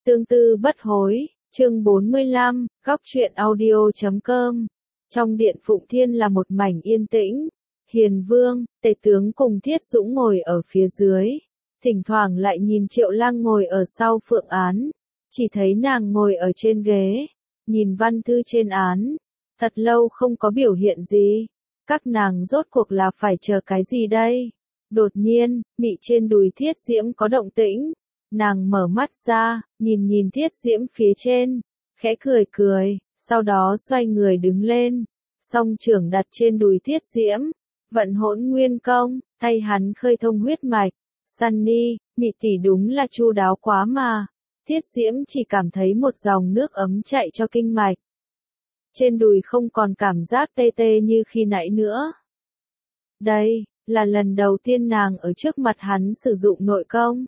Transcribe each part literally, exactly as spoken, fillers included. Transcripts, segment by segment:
Tương tư bất hối, chương bốn mươi lăm, góc truyện audio chấm com. Trong điện Phụng Thiên là một mảnh yên tĩnh. Hiền Vương, Tề tướng cùng Thiết Dũng ngồi ở phía dưới. Thỉnh thoảng lại nhìn Triệu Lăng ngồi ở sau phượng án. Chỉ thấy nàng ngồi ở trên ghế. Nhìn văn thư trên án. Thật lâu không có biểu hiện gì. Các nàng rốt cuộc là phải chờ cái gì đây? Đột nhiên, mị trên đùi Thiết Diễm có động tĩnh. Nàng mở mắt ra, nhìn nhìn Thiết Diễm phía trên, khẽ cười cười, sau đó xoay người đứng lên, song trưởng đặt trên đùi Thiết Diễm, vận hỗn nguyên công, thay hắn khơi thông huyết mạch. Sunny, mị tỷ đúng là chu đáo quá mà. Thiết Diễm chỉ cảm thấy một dòng nước ấm chạy cho kinh mạch. Trên đùi không còn cảm giác tê tê như khi nãy nữa. Đây, là lần đầu tiên nàng ở trước mặt hắn sử dụng nội công.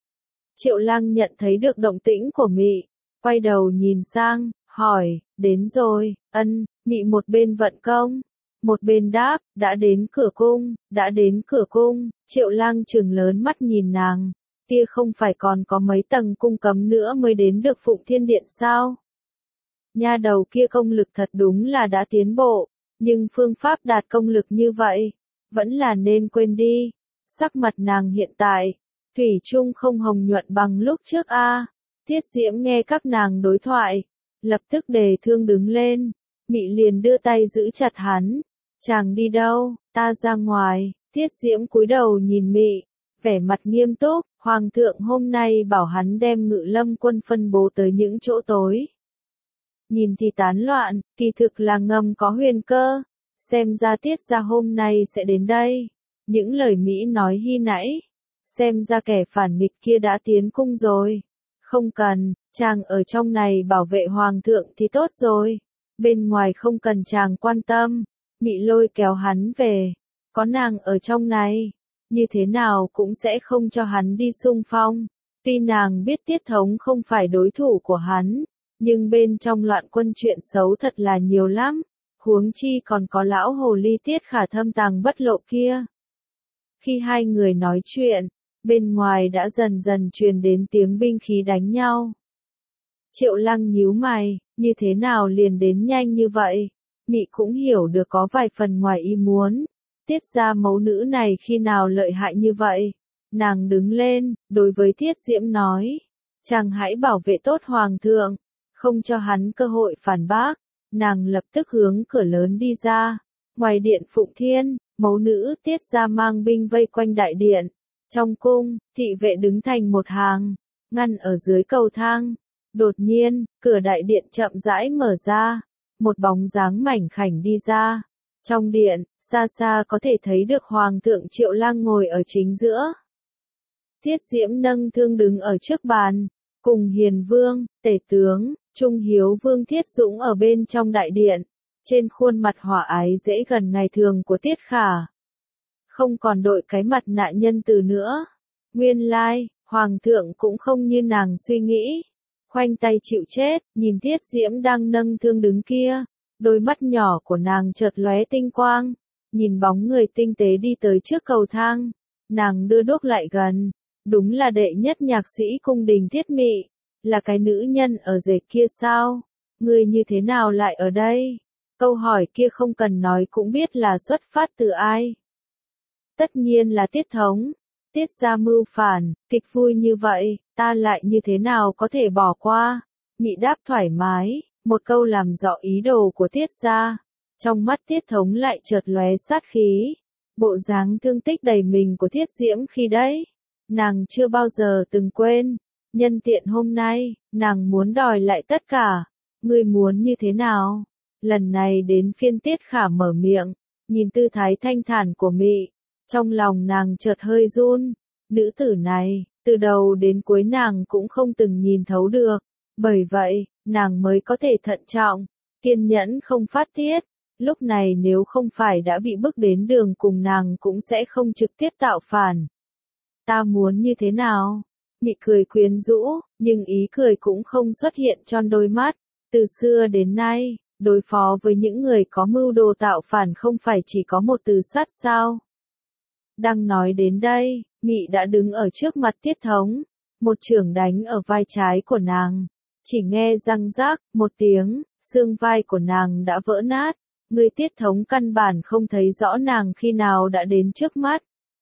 Triệu Lăng nhận thấy được động tĩnh của mị, quay đầu nhìn sang, hỏi, đến rồi, ân, mị một bên vận công, một bên đáp, đã đến cửa cung, đã đến cửa cung. Triệu Lăng trừng lớn mắt nhìn nàng, kia không phải còn có mấy tầng cung cấm nữa mới đến được Phụng Thiên Điện sao? Nha đầu kia công lực thật đúng là đã tiến bộ, nhưng phương pháp đạt công lực như vậy, vẫn là nên quên đi. Sắc mặt nàng hiện tại, thủy chung không hồng nhuận bằng lúc trước a. Thiết Diễm nghe các nàng đối thoại, lập tức đề thương đứng lên, mị liền đưa tay giữ chặt hắn. Chàng đi đâu? Ta ra ngoài. Thiết Diễm cúi đầu nhìn mị, vẻ mặt nghiêm túc. Hoàng thượng hôm nay bảo hắn đem Ngự Lâm quân phân bố tới những chỗ tối. Nhìn thì tán loạn, kỳ thực là ngầm có huyền cơ. Xem ra Tiết gia hôm nay sẽ đến đây. Những lời Mỹ nói khi nãy, xem ra kẻ phản nghịch kia đã tiến cung rồi. Không cần, chàng ở trong này bảo vệ hoàng thượng thì tốt rồi. Bên ngoài không cần chàng quan tâm. Mị lôi kéo hắn về. Có nàng ở trong này, như thế nào cũng sẽ không cho hắn đi xung phong. Tuy nàng biết Tiết Thống không phải đối thủ của hắn, nhưng bên trong loạn quân chuyện xấu thật là nhiều lắm. Huống chi còn có lão hồ ly Tiết Khả thâm tàng bất lộ kia. Khi hai người nói chuyện, bên ngoài đã dần dần truyền đến tiếng binh khí đánh nhau. Triệu Lăng nhíu mày, như thế nào liền đến nhanh như vậy? Mị cũng hiểu được có vài phần ngoài ý muốn. Tiết gia mẫu nữ này khi nào lợi hại như vậy? Nàng đứng lên, đối với Thiết Diễm nói. Chàng hãy bảo vệ tốt hoàng thượng, không cho hắn cơ hội phản bác. Nàng lập tức hướng cửa lớn đi ra. Ngoài điện Phụng Thiên, mẫu nữ Tiết gia mang binh vây quanh đại điện. Trong cung, thị vệ đứng thành một hàng, ngăn ở dưới cầu thang. Đột nhiên, cửa đại điện chậm rãi mở ra. Một bóng dáng mảnh khảnh đi ra. Trong điện, xa xa có thể thấy được Hoàng thượng Triệu Lăng ngồi ở chính giữa. Thiết Diễm nâng thương đứng ở trước bàn, cùng Hiền Vương, Tể tướng, Trung Hiếu Vương Thiết Dũng ở bên trong đại điện. Trên khuôn mặt hòa ái dễ gần ngày thường của Tiết Khả. Không còn đội cái mặt nạ nhân từ nữa. Nguyên lai, Hoàng thượng cũng không như nàng suy nghĩ. Khoanh tay chịu chết, nhìn Thiết Diễm đang nâng thương đứng kia. Đôi mắt nhỏ của nàng chợt lóe tinh quang. Nhìn bóng người tinh tế đi tới trước cầu thang. Nàng đưa đuốc lại gần. Đúng là đệ nhất nhạc sĩ cung đình Thiết Mị. Là cái nữ nhân ở rể kia sao? Người như thế nào lại ở đây? Câu hỏi kia không cần nói cũng biết là xuất phát từ ai. Tất nhiên là Tiết Thống. Tiết gia mưu phản, kịch vui như vậy, ta lại như thế nào có thể bỏ qua? Mị đáp thoải mái, một câu làm rõ ý đồ của Tiết gia. Trong mắt Tiết Thống lại chợt lóe sát khí. Bộ dáng thương tích đầy mình của Thiết Diễm khi đấy. Nàng chưa bao giờ từng quên. Nhân tiện hôm nay, nàng muốn đòi lại tất cả. Ngươi muốn như thế nào? Lần này đến phiên Tiết Khả mở miệng, nhìn tư thái thanh thản của Mị. Trong lòng nàng chợt hơi run. Nữ tử này, từ đầu đến cuối nàng cũng không từng nhìn thấu được. Bởi vậy, nàng mới có thể thận trọng, kiên nhẫn không phát tiết. Lúc này nếu không phải đã bị bức đến đường cùng nàng cũng sẽ không trực tiếp tạo phản. Ta muốn như thế nào? Mị cười quyến rũ, nhưng ý cười cũng không xuất hiện trong đôi mắt. Từ xưa đến nay, đối phó với những người có mưu đồ tạo phản không phải chỉ có một từ sát sao? Đang nói đến đây, Mị đã đứng ở trước mặt Tiết Thống. một chưởng đánh ở vai trái của nàng. Chỉ nghe răng rác, một tiếng, xương vai của nàng đã vỡ nát. Người Tiết Thống căn bản không thấy rõ nàng khi nào đã đến trước mắt.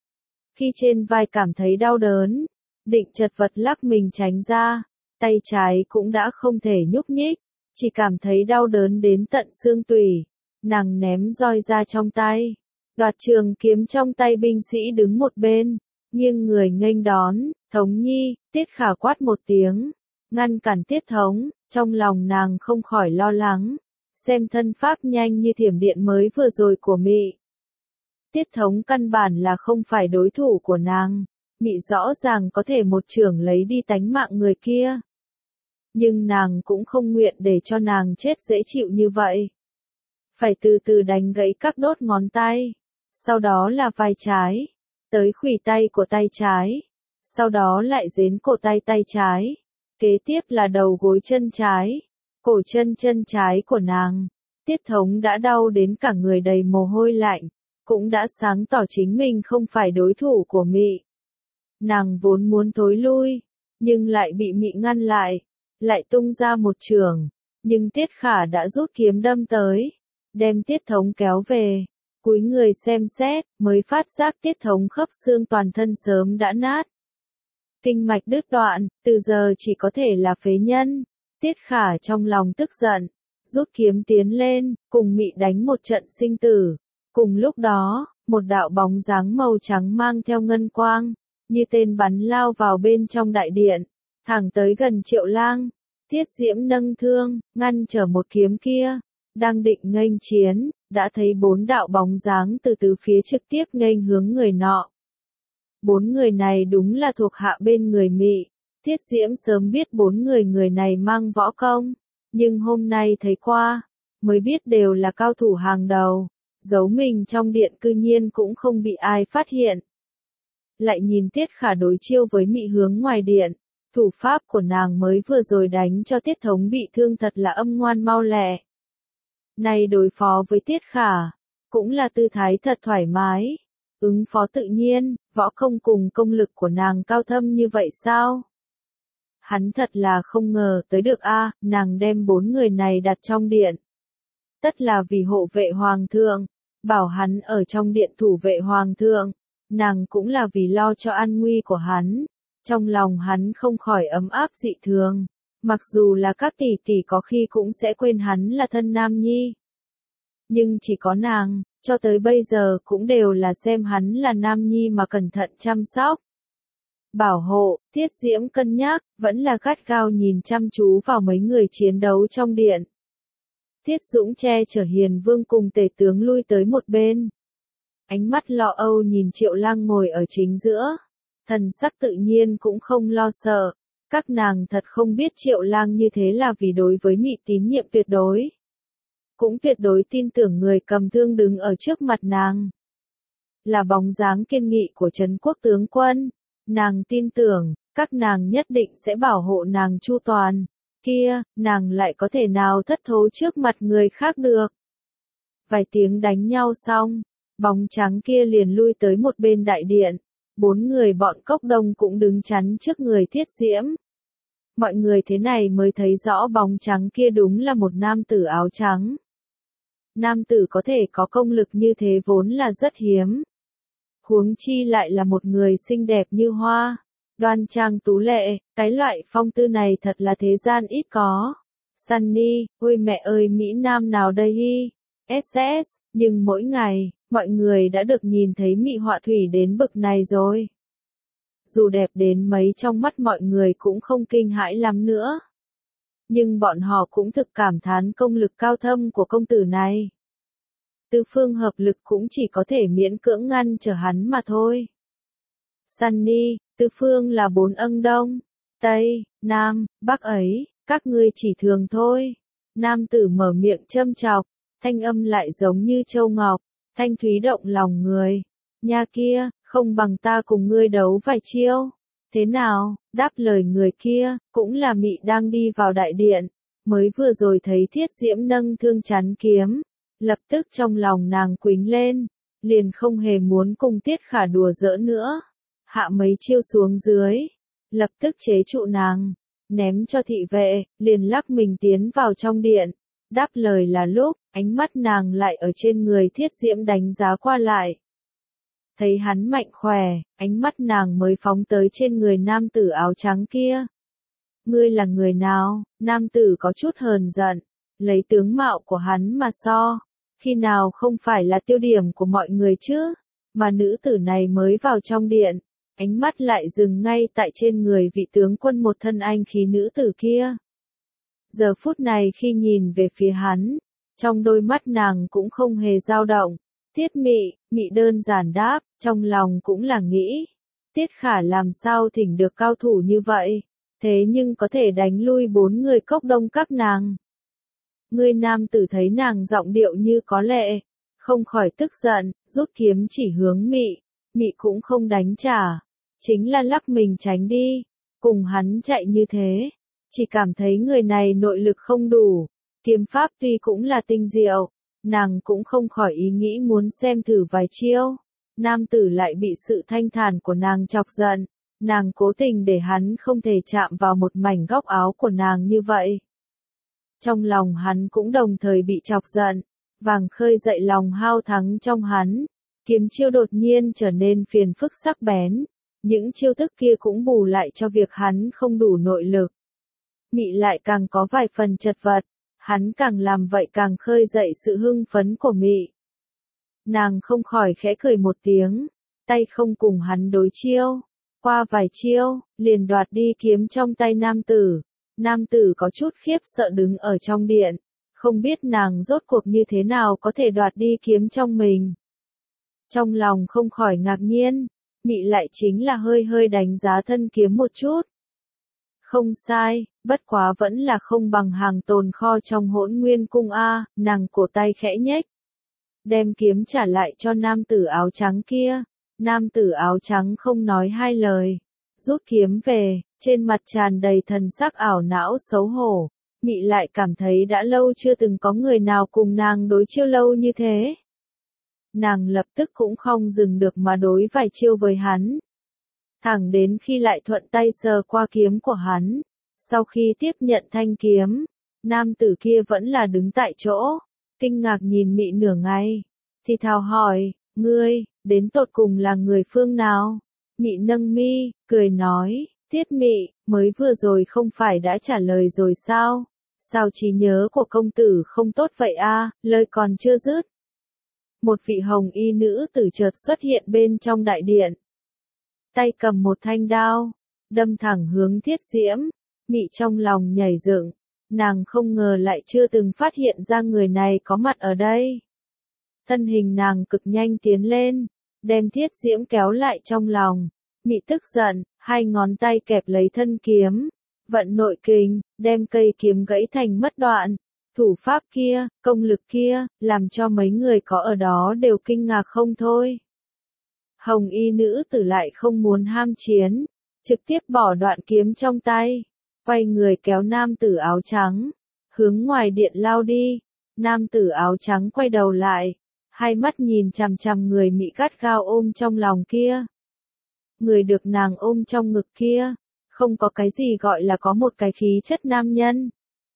Khi trên vai cảm thấy đau đớn, định chật vật lắc mình tránh ra, tay trái cũng đã không thể nhúc nhích, chỉ cảm thấy đau đớn đến tận xương tủy. Nàng ném roi ra trong tay, đoạt trường kiếm trong tay binh sĩ đứng một bên, nghiêng người nghênh đón. Thống nhi, Tiết Khả quát một tiếng, ngăn cản Tiết Thống, trong lòng nàng không khỏi lo lắng, xem thân pháp nhanh như thiểm điện mới vừa rồi của Mị. Tiết Thống căn bản là không phải đối thủ của nàng, Mị rõ ràng có thể một chưởng lấy đi tánh mạng người kia. Nhưng nàng cũng không nguyện để cho nàng chết dễ chịu như vậy. Phải từ từ đánh gãy các đốt ngón tay, sau đó là vai trái, tới khuỷu tay của tay trái, sau đó lại đến cổ tay tay trái, kế tiếp là đầu gối chân trái, cổ chân chân trái của nàng. Tiết Thống đã đau đến cả người đầy mồ hôi lạnh, cũng đã sáng tỏ chính mình không phải đối thủ của Mị. Nàng vốn muốn thối lui, nhưng lại bị Mị ngăn lại, lại tung ra một chưởng, nhưng Tiết Khả đã rút kiếm đâm tới, đem Tiết Thống kéo về, cúi người xem xét, mới phát giác Tiết Thống khớp xương toàn thân sớm đã nát. Kinh mạch đứt đoạn, từ giờ chỉ có thể là phế nhân. Tiết Khả trong lòng tức giận, rút kiếm tiến lên, cùng Mị đánh một trận sinh tử. Cùng lúc đó, một đạo bóng dáng màu trắng mang theo ngân quang, như tên bắn lao vào bên trong đại điện, thẳng tới gần Triệu Lang. Tiết Diễm nâng thương, ngăn trở một kiếm kia, đang định nghênh chiến, đã thấy bốn đạo bóng dáng từ từ phía trực tiếp nghênh hướng người nọ. Bốn người này đúng là thuộc hạ bên người Mị. Tiết Diễm sớm biết bốn người người này mang võ công, nhưng hôm nay thấy qua, mới biết đều là cao thủ hàng đầu, giấu mình trong điện cư nhiên cũng không bị ai phát hiện. Lại nhìn Tiết Khả đối chiêu với Mị hướng ngoài điện, thủ pháp của nàng mới vừa rồi đánh cho Tiết Thống bị thương thật là âm ngoan mau lẹ. Nay đối phó với Tiết Khả, cũng là tư thái thật thoải mái, ứng phó tự nhiên, võ công cùng công lực của nàng cao thâm như vậy sao? Hắn thật là không ngờ tới được a, nàng đem bốn người này đặt trong điện. Tất là vì hộ vệ hoàng thượng, bảo hắn ở trong điện thủ vệ hoàng thượng, nàng cũng là vì lo cho an nguy của hắn. Trong lòng hắn không khỏi ấm áp dị thường, mặc dù là các tỷ tỷ có khi cũng sẽ quên hắn là thân nam nhi. Nhưng chỉ có nàng, cho tới bây giờ cũng đều là xem hắn là nam nhi mà cẩn thận chăm sóc. Bảo hộ, Tiết Diễm cân nhắc, vẫn là gắt gao nhìn chăm chú vào mấy người chiến đấu trong điện. Tiết Dũng che chở Hiền Vương cùng tể tướng lui tới một bên. Ánh mắt lo âu nhìn Triệu Lang ngồi ở chính giữa. Thần sắc tự nhiên cũng không lo sợ. Các nàng thật không biết Triệu Lang như thế là vì đối với Mị tín nhiệm tuyệt đối. Cũng tuyệt đối tin tưởng người cầm thương đứng ở trước mặt nàng. Là bóng dáng kiên nghị của Trấn Quốc tướng quân. Nàng tin tưởng, các nàng nhất định sẽ bảo hộ nàng chu toàn. Kia, nàng lại có thể nào thất thố trước mặt người khác được. Vài tiếng đánh nhau xong, bóng trắng kia liền lui tới một bên đại điện. Bốn người bọn Cốc Đông cũng đứng chắn trước người Tiết Diễm. Mọi người thế này mới thấy rõ bóng trắng kia đúng là một nam tử áo trắng. Nam tử có thể có công lực như thế vốn là rất hiếm. Huống chi lại là một người xinh đẹp như hoa, đoan trang tú lệ, cái loại phong tư này thật là thế gian ít có. Sunny, ôi mẹ ơi Mỹ Nam nào đây hi, ét ét, nhưng mỗi ngày, mọi người đã được nhìn thấy Mị họa thủy đến bực này rồi. Dù đẹp đến mấy trong mắt mọi người cũng không kinh hãi lắm nữa. Nhưng bọn họ cũng thực cảm thán công lực cao thâm của công tử này. Tư phương hợp lực cũng chỉ có thể miễn cưỡng ngăn trở hắn mà thôi. Sunny, Tư phương là bốn âng đông, Tây, Nam, Bắc ấy, các ngươi chỉ thường thôi. Nam tử mở miệng châm chọc, thanh âm lại giống như châu ngọc, thanh thúy động lòng người. Nha kia, không bằng ta cùng ngươi đấu vài chiêu. Thế nào, đáp lời người kia, cũng là Mị đang đi vào đại điện, mới vừa rồi thấy Thiết Diễm nâng thương chắn kiếm. Lập tức trong lòng nàng quính lên, liền không hề muốn cùng Tiết Khả đùa giỡn nữa. Hạ mấy chiêu xuống dưới, lập tức chế trụ nàng, ném cho thị vệ, liền lắc mình tiến vào trong điện. Đáp lời là lúc, ánh mắt nàng lại ở trên người Thiết Diễm đánh giá qua lại. Thấy hắn mạnh khỏe, ánh mắt nàng mới phóng tới trên người nam tử áo trắng kia. Ngươi là người nào? Nam tử có chút hờn giận, lấy tướng mạo của hắn mà so. Khi nào không phải là tiêu điểm của mọi người chứ? Mà nữ tử này mới vào trong điện, ánh mắt lại dừng ngay tại trên người vị tướng quân một thân anh khí nữ tử kia. Giờ phút này khi nhìn về phía hắn, trong đôi mắt nàng cũng không hề dao động. Tiết Mị, Mị đơn giản đáp, trong lòng cũng là nghĩ. Tiết Khả làm sao thỉnh được cao thủ như vậy, thế nhưng có thể đánh lui bốn người cốc đông các nàng. Người nam tử thấy nàng giọng điệu như có lệ, không khỏi tức giận, rút kiếm chỉ hướng Mị. Mị cũng không đánh trả, chính là lắc mình tránh đi, cùng hắn chạy như thế. Chỉ cảm thấy người này nội lực không đủ, kiếm pháp tuy cũng là tinh diệu, nàng cũng không khỏi ý nghĩ muốn xem thử vài chiêu. Nam tử lại bị sự thanh thản của nàng chọc giận, nàng cố tình để hắn không thể chạm vào một mảnh góc áo của nàng như vậy. Trong lòng hắn cũng đồng thời bị chọc giận, vàng khơi dậy lòng hao thắng trong hắn. Kiếm chiêu đột nhiên trở nên phiền phức sắc bén, những chiêu thức kia cũng bù lại cho việc hắn không đủ nội lực. Mị lại càng có vài phần chật vật, hắn càng làm vậy càng khơi dậy sự hưng phấn của Mị. Nàng không khỏi khẽ cười một tiếng, tay không cùng hắn đối chiêu, qua vài chiêu, liền đoạt đi kiếm trong tay nam tử. Nam tử có chút khiếp sợ đứng ở trong điện, không biết nàng rốt cuộc như thế nào có thể đoạt đi kiếm trong mình. Trong lòng không khỏi ngạc nhiên, Mị lại chính là hơi hơi đánh giá thân kiếm một chút. Không sai, bất quá vẫn là không bằng hàng tồn kho trong Hỗn Nguyên cung a, nàng cổ tay khẽ nhếch, đem kiếm trả lại cho nam tử áo trắng kia. Nam tử áo trắng không nói hai lời, rút kiếm về, trên mặt tràn đầy thần sắc ảo não xấu hổ. Mị lại cảm thấy đã lâu chưa từng có người nào cùng nàng đối chiêu lâu như thế. Nàng lập tức cũng không dừng được mà đối vài chiêu với hắn. Thẳng đến khi lại thuận tay sờ qua kiếm của hắn. Sau khi tiếp nhận thanh kiếm, nam tử kia vẫn là đứng tại chỗ, kinh ngạc nhìn Mị nửa ngày, thì thào hỏi, ngươi, đến tột cùng là người phương nào? Mị nâng mi, cười nói, Tiết Mị, mới vừa rồi không phải đã trả lời rồi sao? Sao trí nhớ của công tử không tốt vậy a? Lời còn chưa dứt. Một vị hồng y nữ tử chợt xuất hiện bên trong đại điện. Tay cầm một thanh đao, đâm thẳng hướng Thiết Diễm. Mị trong lòng nhảy dựng, nàng không ngờ lại chưa từng phát hiện ra người này có mặt ở đây. Thân hình nàng cực nhanh tiến lên, đem Thiết Diễm kéo lại trong lòng. Mị tức giận, hai ngón tay kẹp lấy thân kiếm, vận nội kình, đem cây kiếm gãy thành mất đoạn. Thủ pháp kia, công lực kia, làm cho mấy người có ở đó đều kinh ngạc không thôi. Hồng y nữ tử lại không muốn ham chiến, trực tiếp bỏ đoạn kiếm trong tay, quay người kéo nam tử áo trắng, hướng ngoài điện lao đi. Nam tử áo trắng quay đầu lại, hai mắt nhìn chằm chằm người Mị gắt gao ôm trong lòng kia. Người được nàng ôm trong ngực kia, không có cái gì gọi là có một cái khí chất nam nhân.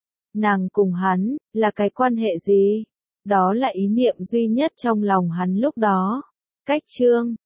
Nàng cùng hắn, là cái quan hệ gì? Đó là ý niệm duy nhất trong lòng hắn lúc đó. Cách chương